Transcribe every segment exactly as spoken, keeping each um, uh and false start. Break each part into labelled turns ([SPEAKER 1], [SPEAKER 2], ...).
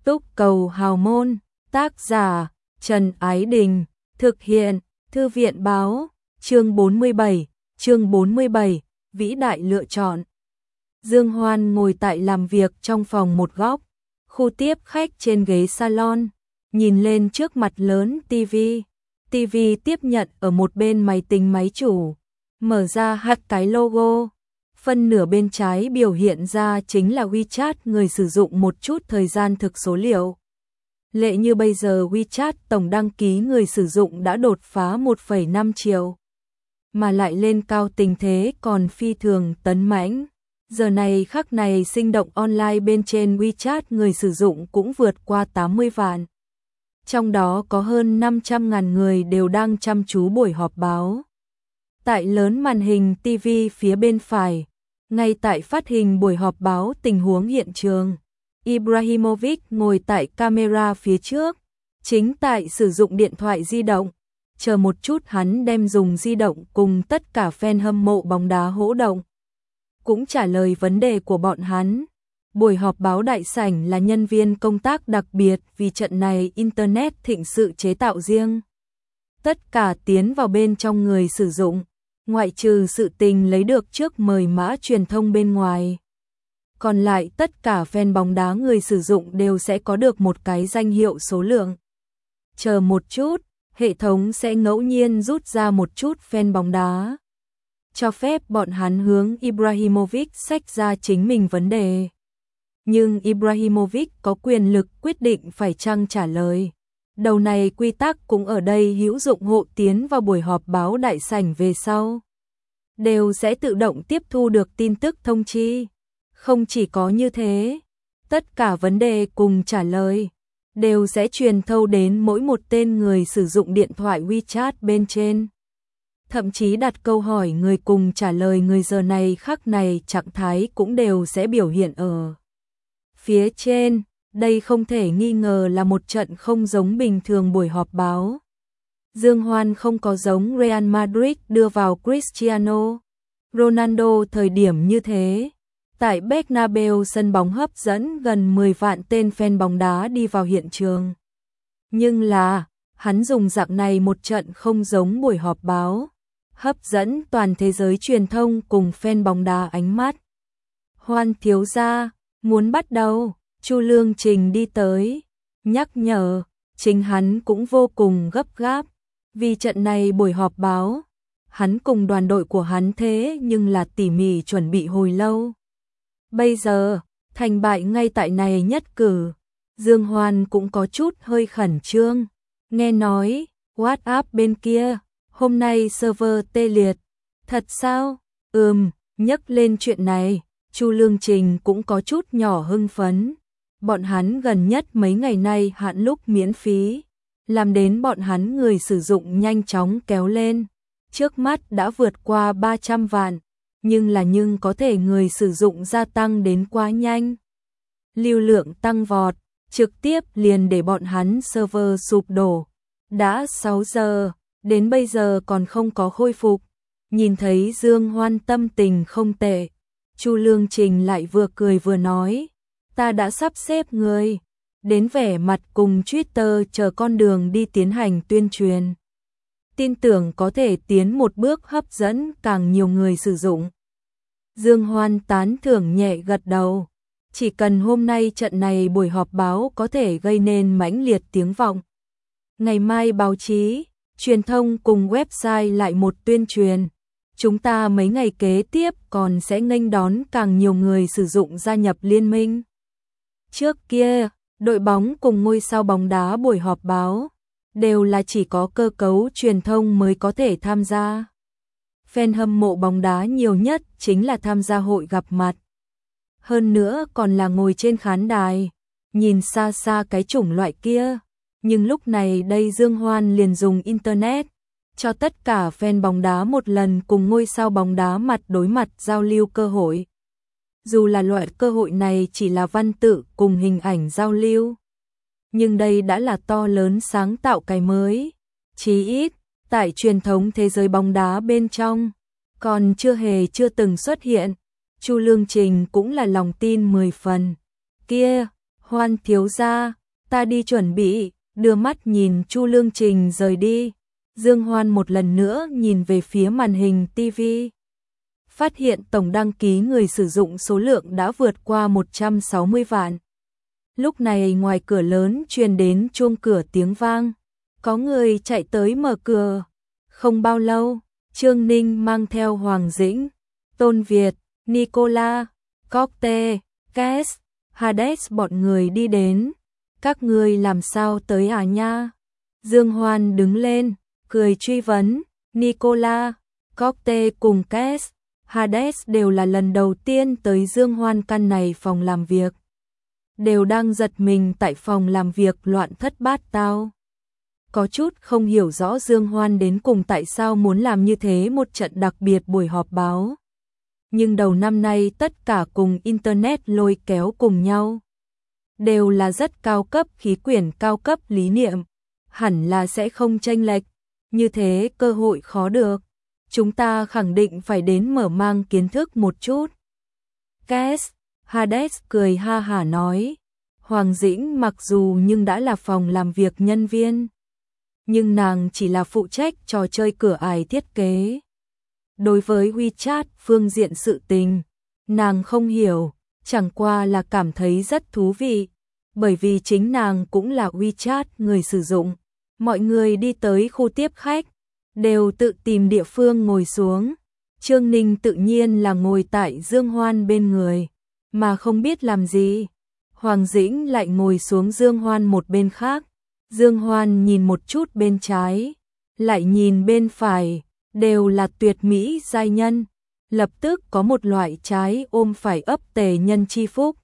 [SPEAKER 1] Túc Cầu Hào Môn, tác giả Trần Ái Đình, thực hiện Thư viện Báo, chương bốn mươi bảy, chương bốn mươi bảy, vĩ đại lựa chọn. Dương Hoan ngồi tại làm việc trong phòng một góc, khu tiếp khách trên ghế salon, nhìn lên trước mặt lớn tivi. Tivi tiếp nhận ở một bên máy tính máy chủ, mở ra hắt cái logo. Phân nửa bên trái biểu hiện ra chính là WeChat người sử dụng một chút thời gian thực số liệu. Lệ như bây giờ WeChat tổng đăng ký người sử dụng đã đột phá một phẩy năm triệu. Mà lại lên cao tình thế còn phi thường tấn mãnh. Giờ này khắc này sinh động online bên trên WeChat người sử dụng cũng vượt qua tám mươi vạn. Trong đó có hơn năm trăm ngàn người đều đang chăm chú buổi họp báo. Tại lớn màn hình ti vi phía bên phải, ngay tại phát hình buổi họp báo tình huống hiện trường, Ibrahimovic ngồi tại camera phía trước, chính tại sử dụng điện thoại di động. Chờ một chút hắn đem dùng di động cùng tất cả fan hâm mộ bóng đá hỗ động, cũng trả lời vấn đề của bọn hắn. Buổi họp báo đại sảnh là nhân viên công tác đặc biệt vì trận này Internet thịnh sự chế tạo riêng. Tất cả tiến vào bên trong người sử dụng, ngoại trừ sự tình lấy được trước mời mã truyền thông bên ngoài. Còn lại tất cả fan bóng đá người sử dụng đều sẽ có được một cái danh hiệu số lượng. Chờ một chút, hệ thống sẽ ngẫu nhiên rút ra một chút fan bóng đá, cho phép bọn hắn hướng Ibrahimovic xách ra chính mình vấn đề. Nhưng Ibrahimovic có quyền lực quyết định phải chăng trả lời. Đầu này quy tắc cũng ở đây hữu dụng, hộ tiến vào buổi họp báo đại sảnh về sau đều sẽ tự động tiếp thu được tin tức thông chi. Không chỉ có như thế, tất cả vấn đề cùng trả lời đều sẽ truyền thâu đến mỗi một tên người sử dụng điện thoại WeChat bên trên. Thậm chí đặt câu hỏi người cùng trả lời người giờ này khắc này trạng thái cũng đều sẽ biểu hiện ở phía trên. Đây không thể nghi ngờ là một trận không giống bình thường buổi họp báo. Dương Hoan không có giống Real Madrid đưa vào Cristiano Ronaldo thời điểm như thế. Tại Bernabeu sân bóng hấp dẫn gần mười vạn tên fan bóng đá đi vào hiện trường. Nhưng là, hắn dùng dạng này một trận không giống buổi họp báo, hấp dẫn toàn thế giới truyền thông cùng fan bóng đá ánh mắt. Hoan thiếu gia, muốn bắt đầu. Chu Lương Trình đi tới, nhắc nhở, chính hắn cũng vô cùng gấp gáp, vì trận này buổi họp báo, hắn cùng đoàn đội của hắn thế nhưng là tỉ mỉ chuẩn bị hồi lâu. Bây giờ, thành bại ngay tại này nhất cử, Dương Hoan cũng có chút hơi khẩn trương, nghe nói, WhatsApp bên kia, hôm nay server tê liệt, thật sao? Ừm, nhắc lên chuyện này, Chu Lương Trình cũng có chút nhỏ hưng phấn. Bọn hắn gần nhất mấy ngày nay hạn lúc miễn phí, làm đến bọn hắn người sử dụng nhanh chóng kéo lên. Trước mắt đã vượt qua ba trăm vạn, nhưng là nhưng có thể người sử dụng gia tăng đến quá nhanh. Lưu lượng tăng vọt, trực tiếp liền để bọn hắn server sụp đổ. Đã sáu giờ, đến bây giờ còn không có khôi phục. Nhìn thấy Dương Hoan tâm tình không tệ, Chu Lương Trình lại vừa cười vừa nói. Ta đã sắp xếp người đến vẻ mặt cùng Twitter chờ con đường đi tiến hành tuyên truyền. Tin tưởng có thể tiến một bước hấp dẫn càng nhiều người sử dụng. Dương Hoan tán thưởng nhẹ gật đầu. Chỉ cần hôm nay trận này buổi họp báo có thể gây nên mãnh liệt tiếng vọng. Ngày mai báo chí, truyền thông cùng website lại một tuyên truyền. Chúng ta mấy ngày kế tiếp còn sẽ nghênh đón càng nhiều người sử dụng gia nhập liên minh. Trước kia, đội bóng cùng ngôi sao bóng đá buổi họp báo đều là chỉ có cơ cấu truyền thông mới có thể tham gia. Fan hâm mộ bóng đá nhiều nhất chính là tham gia hội gặp mặt. Hơn nữa còn là ngồi trên khán đài, nhìn xa xa cái chủng loại kia. Nhưng lúc này đây Dương Hoan liền dùng Internet, cho tất cả fan bóng đá một lần cùng ngôi sao bóng đá mặt đối mặt giao lưu cơ hội. Dù là loại cơ hội này chỉ là văn tự cùng hình ảnh giao lưu, nhưng đây đã là to lớn sáng tạo cái mới. Chí ít, tại truyền thống thế giới bóng đá bên trong, còn chưa hề chưa từng xuất hiện. Chu Lương Trình cũng là lòng tin mười phần. Kia, Hoan thiếu gia, ta đi chuẩn bị, đưa mắt nhìn Chu Lương Trình rời đi. Dương Hoan một lần nữa nhìn về phía màn hình ti vi. Phát hiện tổng đăng ký người sử dụng số lượng đã vượt qua một trăm sáu mươi vạn. Lúc này ngoài cửa lớn truyền đến chuông cửa tiếng vang. Có người chạy tới mở cửa. Không bao lâu, Trương Ninh mang theo Hoàng Dĩnh, Tôn Việt, Nicola, Cocte, Kes, Hades bọn người đi đến. Các người làm sao tới à nha? Dương Hoan đứng lên, cười truy vấn. Nicola, Cocte cùng Kes, Hades đều là lần đầu tiên tới Dương Hoan căn này phòng làm việc. Đều đang giật mình tại phòng làm việc loạn thất bát tao. Có chút không hiểu rõ Dương Hoan đến cùng tại sao muốn làm như thế một trận đặc biệt buổi họp báo. Nhưng đầu năm nay tất cả cùng Internet lôi kéo cùng nhau. Đều là rất cao cấp khí quyển cao cấp lý niệm. Hẳn là sẽ không chênh lệch. Như thế cơ hội khó được. Chúng ta khẳng định phải đến mở mang kiến thức một chút. Kes, Hades cười ha hả nói. Hoàng Dĩnh mặc dù nhưng đã là phòng làm việc nhân viên. Nhưng nàng chỉ là phụ trách trò chơi cửa ải thiết kế. Đối với WeChat phương diện sự tình, nàng không hiểu, chẳng qua là cảm thấy rất thú vị. Bởi vì chính nàng cũng là WeChat người sử dụng. Mọi người đi tới khu tiếp khách, đều tự tìm địa phương ngồi xuống. Trương Ninh tự nhiên là ngồi tại Dương Hoan bên người, mà không biết làm gì. Hoàng Dĩnh lại ngồi xuống Dương Hoan một bên khác. Dương Hoan nhìn một chút bên trái, lại nhìn bên phải, đều là tuyệt mỹ giai nhân. Lập tức có một loại trái ôm phải ấp tề nhân chi phúc.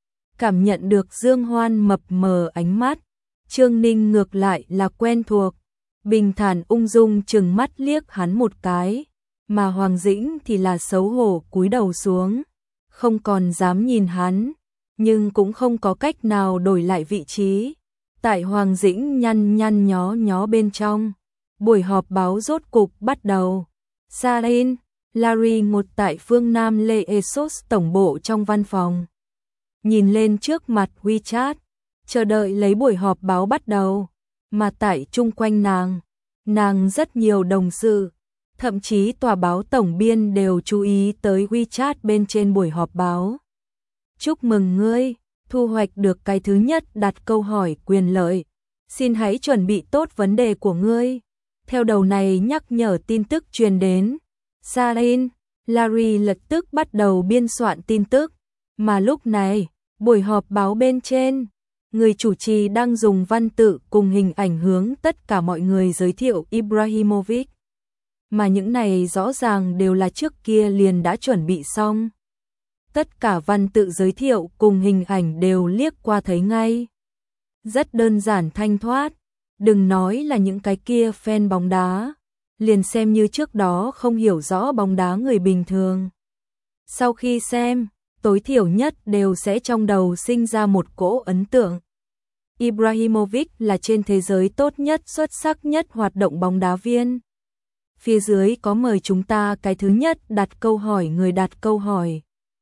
[SPEAKER 1] Cảm nhận được Dương Hoan mập mờ ánh mắt, Trương Ninh ngược lại là quen thuộc. Bình thản ung dung chừng mắt liếc hắn một cái, mà Hoàng Dĩnh thì là xấu hổ cúi đầu xuống, không còn dám nhìn hắn, nhưng cũng không có cách nào đổi lại vị trí. Tại Hoàng Dĩnh nhăn nhăn nhó nhó bên trong, buổi họp báo rốt cục bắt đầu. Sarin, Larry ngồi tại phương Nam Lê Esos tổng bộ trong văn phòng. Nhìn lên trước mặt WeChat, chờ đợi lấy buổi họp báo bắt đầu, mà tại chung quanh nàng, nàng rất nhiều đồng sự, thậm chí tòa báo tổng biên đều chú ý tới WeChat bên trên buổi họp báo. Chúc mừng ngươi, thu hoạch được cái thứ nhất đặt câu hỏi quyền lợi. Xin hãy chuẩn bị tốt vấn đề của ngươi. Theo đầu này nhắc nhở tin tức truyền đến. Sarin, Larry lập tức bắt đầu biên soạn tin tức. Mà lúc này, buổi họp báo bên trên, người chủ trì đang dùng văn tự cùng hình ảnh hướng tất cả mọi người giới thiệu Ibrahimovic. Mà những này rõ ràng đều là trước kia liền đã chuẩn bị xong. Tất cả văn tự giới thiệu cùng hình ảnh đều liếc qua thấy ngay. Rất đơn giản thanh thoát, đừng nói là những cái kia fan bóng đá, liền xem như trước đó không hiểu rõ bóng đá người bình thường. Sau khi xem, tối thiểu nhất đều sẽ trong đầu sinh ra một cỗ ấn tượng. Ibrahimovic là trên thế giới tốt nhất, xuất sắc nhất hoạt động bóng đá viên. Phía dưới có mời chúng ta cái thứ nhất đặt câu hỏi người đặt câu hỏi.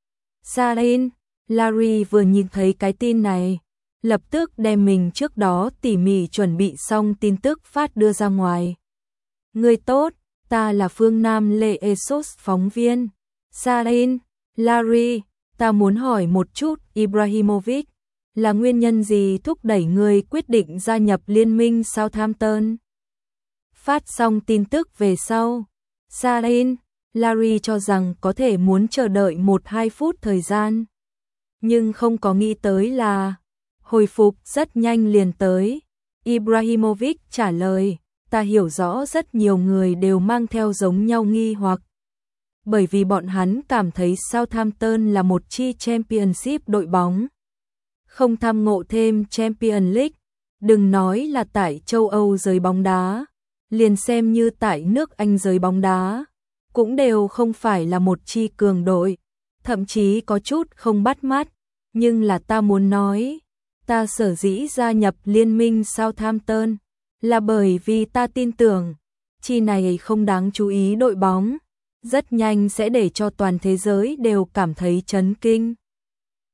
[SPEAKER 1] Sarin, Larry vừa nhìn thấy cái tin này, lập tức đem mình trước đó tỉ mỉ chuẩn bị xong tin tức phát đưa ra ngoài. Người tốt, ta là phương Nam Lê Esos phóng viên. Sarin, Larry, ta muốn hỏi một chút, Ibrahimovic, là nguyên nhân gì thúc đẩy người quyết định gia nhập liên minh Southampton? Phát xong tin tức về sau, Sarin, Larry cho rằng có thể muốn chờ đợi một hai phút thời gian. Nhưng không có nghĩ tới là hồi phục rất nhanh liền tới. Ibrahimovic trả lời, ta hiểu rõ rất nhiều người đều mang theo giống nhau nghi hoặc. Bởi vì bọn hắn cảm thấy Southampton là một chi Championship đội bóng. Không tham ngộ thêm Champions League, đừng nói là tại châu Âu giới bóng đá, liền xem như tại nước Anh giới bóng đá, cũng đều không phải là một chi cường đội, thậm chí có chút không bắt mắt, nhưng là ta muốn nói, ta sở dĩ gia nhập liên minh Southampton, là bởi vì ta tin tưởng, chi này không đáng chú ý đội bóng, rất nhanh sẽ để cho toàn thế giới đều cảm thấy chấn kinh.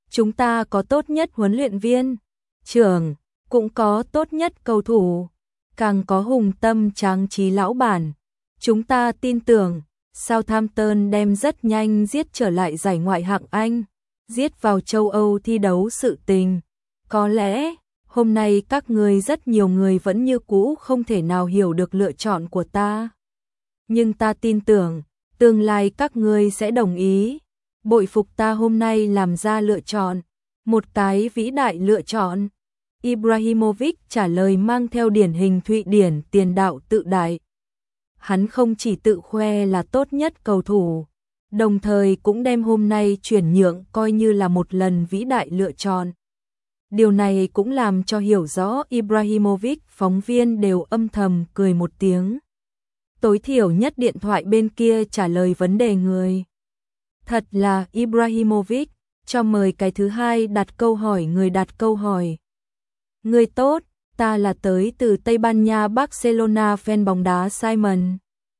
[SPEAKER 1] Chúng ta có tốt nhất huấn luyện viên trưởng, cũng có tốt nhất cầu thủ, càng có hùng tâm tráng trí lão bản. Chúng ta tin tưởng Southampton đem rất nhanh giết trở lại giải Ngoại hạng Anh, giết vào châu Âu thi đấu sự tình. Có lẽ hôm nay các người rất nhiều người vẫn như cũ không thể nào hiểu được lựa chọn của ta. Nhưng ta tin tưởng, tương lai các người sẽ đồng ý. Bội phục ta hôm nay làm ra lựa chọn, một cái vĩ đại lựa chọn. Ibrahimovic trả lời mang theo điển hình Thụy Điển tiền đạo tự đại. Hắn không chỉ tự khoe là tốt nhất cầu thủ, đồng thời cũng đem hôm nay chuyển nhượng coi như là một lần vĩ đại lựa chọn. Điều này cũng làm cho hiểu rõ Ibrahimovic, phóng viên đều âm thầm cười một tiếng. Tối thiểu nhất điện thoại bên kia trả lời vấn đề người. Thật là Ibrahimovic, cho mời cái thứ hai đặt câu hỏi người đặt câu hỏi. Người tốt, ta là tới từ Tây Ban Nha Barcelona fan bóng đá Simon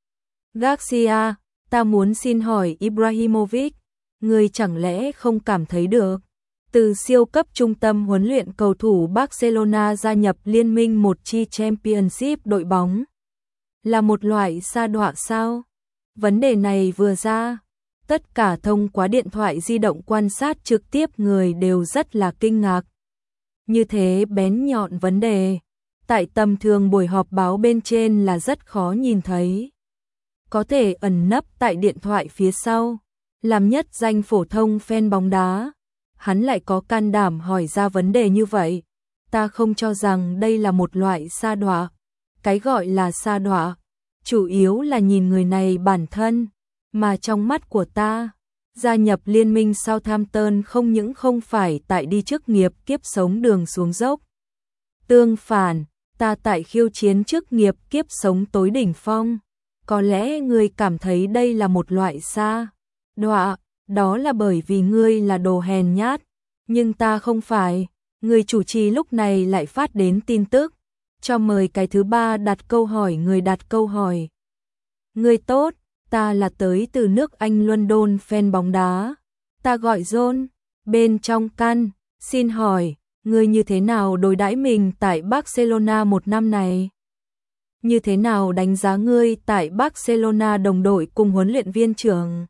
[SPEAKER 1] Garcia, ta muốn xin hỏi Ibrahimovic, người chẳng lẽ không cảm thấy được, từ siêu cấp trung tâm huấn luyện cầu thủ Barcelona gia nhập liên minh một chi Championship đội bóng, là một loại sa đọa sao? Vấn đề này vừa ra, tất cả thông qua điện thoại di động quan sát trực tiếp người đều rất là kinh ngạc. Như thế bén nhọn vấn đề, tại tầm thường buổi họp báo bên trên là rất khó nhìn thấy. Có thể ẩn nấp tại điện thoại phía sau, làm nhất danh phổ thông fan bóng đá. Hắn lại có can đảm hỏi ra vấn đề như vậy. Ta không cho rằng đây là một loại sa đọa. Cái gọi là sa đọa, chủ yếu là nhìn người này bản thân, mà trong mắt của ta, gia nhập liên minh Southampton không những không phải tại đi chức nghiệp kiếp sống đường xuống dốc. Tương phản, ta tại khiêu chiến chức nghiệp kiếp sống tối đỉnh phong. Có lẽ ngươi cảm thấy đây là một loại sa đọa, đó là bởi vì ngươi là đồ hèn nhát, nhưng ta không phải. Người chủ trì lúc này lại phát đến tin tức, cho mời cái thứ ba đặt câu hỏi người đặt câu hỏi. Người tốt, ta là tới từ nước Anh London fan bóng đá, ta gọi John, bên trong căn, xin hỏi, ngươi như thế nào đối đãi mình tại Barcelona một năm này? Như thế nào đánh giá ngươi tại Barcelona đồng đội cùng huấn luyện viên trưởng?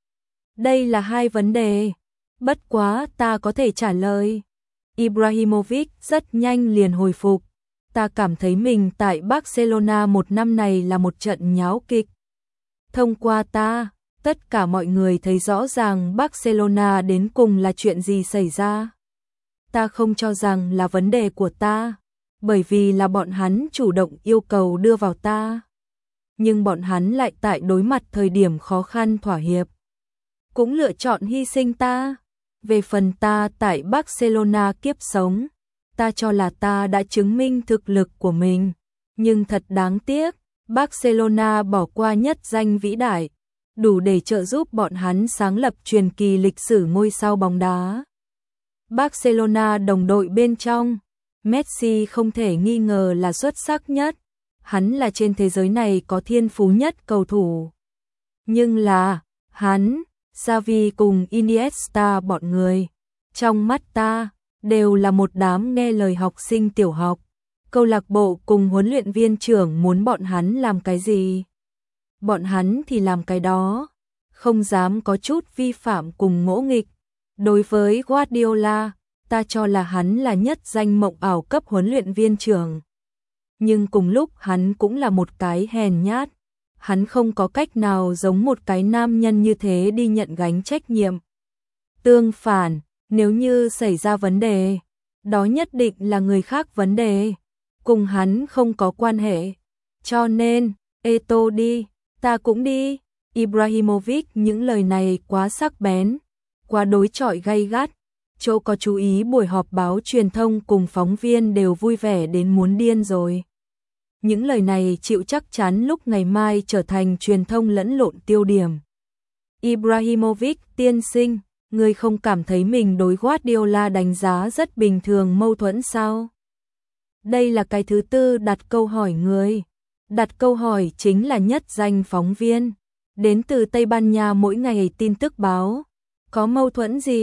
[SPEAKER 1] Đây là hai vấn đề, bất quá ta có thể trả lời. Ibrahimovic rất nhanh liền hồi phục, ta cảm thấy mình tại Barcelona một năm này là một trận nháo kịch. Thông qua ta, tất cả mọi người thấy rõ ràng Barcelona đến cùng là chuyện gì xảy ra. Ta không cho rằng là vấn đề của ta, bởi vì là bọn hắn chủ động yêu cầu đưa vào ta. Nhưng bọn hắn lại tại đối mặt thời điểm khó khăn thỏa hiệp, cũng lựa chọn hy sinh ta. Về phần ta tại Barcelona kiếp sống, ta cho là ta đã chứng minh thực lực của mình, nhưng thật đáng tiếc, Barcelona bỏ qua nhất danh vĩ đại, đủ để trợ giúp bọn hắn sáng lập truyền kỳ lịch sử ngôi sao bóng đá. Barcelona đồng đội bên trong, Messi không thể nghi ngờ là xuất sắc nhất, hắn là trên thế giới này có thiên phú nhất cầu thủ. Nhưng là, hắn, Xavi cùng Iniesta bọn người, trong mắt ta, đều là một đám nghe lời học sinh tiểu học. Câu lạc bộ cùng huấn luyện viên trưởng muốn bọn hắn làm cái gì, bọn hắn thì làm cái đó, không dám có chút vi phạm cùng ngỗ nghịch. Đối với Guardiola, ta cho là hắn là nhất danh mộng ảo cấp huấn luyện viên trưởng. Nhưng cùng lúc hắn cũng là một cái hèn nhát. Hắn không có cách nào giống một cái nam nhân như thế đi nhận gánh trách nhiệm. Tương phản, nếu như xảy ra vấn đề, đó nhất định là người khác vấn đề, cùng hắn không có quan hệ. Cho nên, Eto đi, ta cũng đi. Ibrahimovic những lời này quá sắc bén, quá đối chọi gay gắt. Chỗ có chú ý buổi họp báo truyền thông cùng phóng viên đều vui vẻ đến muốn điên rồi. Những lời này chịu chắc chắn lúc ngày mai trở thành truyền thông lẫn lộn tiêu điểm. Ibrahimovic tiên sinh, người không cảm thấy mình đối Guardiola đánh giá rất bình thường mâu thuẫn sao? Đây là cái thứ tư đặt câu hỏi người. Đặt câu hỏi chính là nhất danh phóng viên, đến từ Tây Ban Nha mỗi ngày tin tức báo. Có mâu thuẫn gì?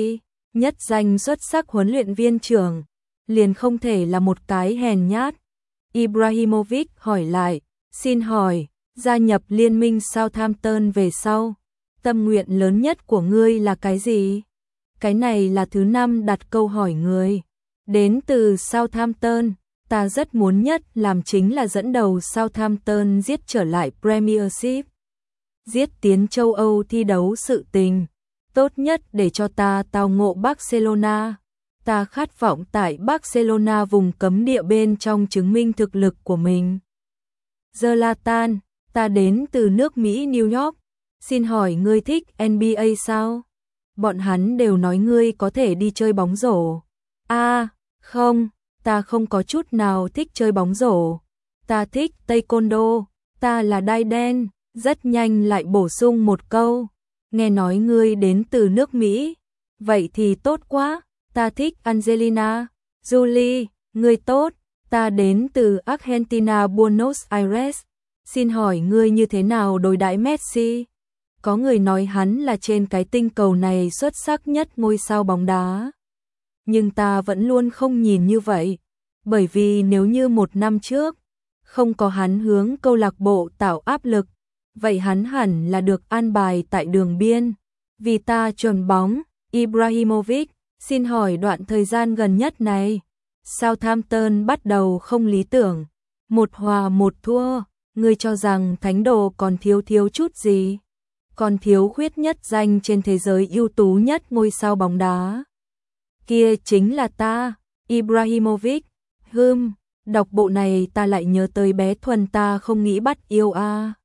[SPEAKER 1] nhất danh xuất sắc huấn luyện viên trưởng, liền không thể là một cái hèn nhát. Ibrahimovic hỏi lại, xin hỏi, gia nhập liên minh Southampton về sau, tâm nguyện lớn nhất của ngươi là cái gì? Cái này là thứ năm đặt câu hỏi người. Đến từ Southampton, ta rất muốn nhất làm chính là dẫn đầu Southampton giết trở lại Premiership, giết tiến châu Âu thi đấu sự tình. Tốt nhất để cho ta tao ngộ Barcelona. Ta khát vọng tại Barcelona vùng cấm địa bên trong chứng minh thực lực của mình. Zlatan, ta đến từ nước Mỹ New York. Xin hỏi ngươi thích N B A sao? Bọn hắn đều nói ngươi có thể đi chơi bóng rổ. À, không, ta không có chút nào thích chơi bóng rổ. Ta thích taekwondo, ta là đai đen. Rất nhanh lại bổ sung một câu. Nghe nói ngươi đến từ nước Mỹ. Vậy thì tốt quá, ta thích Angelina. Jolie, ngươi tốt, ta đến từ Argentina Buenos Aires. Xin hỏi ngươi như thế nào đối đãi Messi? Có người nói hắn là trên cái tinh cầu này xuất sắc nhất ngôi sao bóng đá. Nhưng ta vẫn luôn không nhìn như vậy. Bởi vì nếu như một năm trước, không có hắn hướng câu lạc bộ tạo áp lực, vậy hắn hẳn là được an bài tại đường biên. Vì ta chuyền bóng, Ibrahimovic, xin hỏi đoạn thời gian gần nhất này, Southampton bắt đầu không lý tưởng, một hòa một thua, ngươi cho rằng thánh đồ còn thiếu thiếu chút gì? Còn thiếu khuyết nhất danh trên thế giới ưu tú nhất ngôi sao bóng đá. Kia chính là ta, Ibrahimovic. Hừm, đọc bộ này ta lại nhớ tới bé Thuần ta không nghĩ bắt yêu a. À.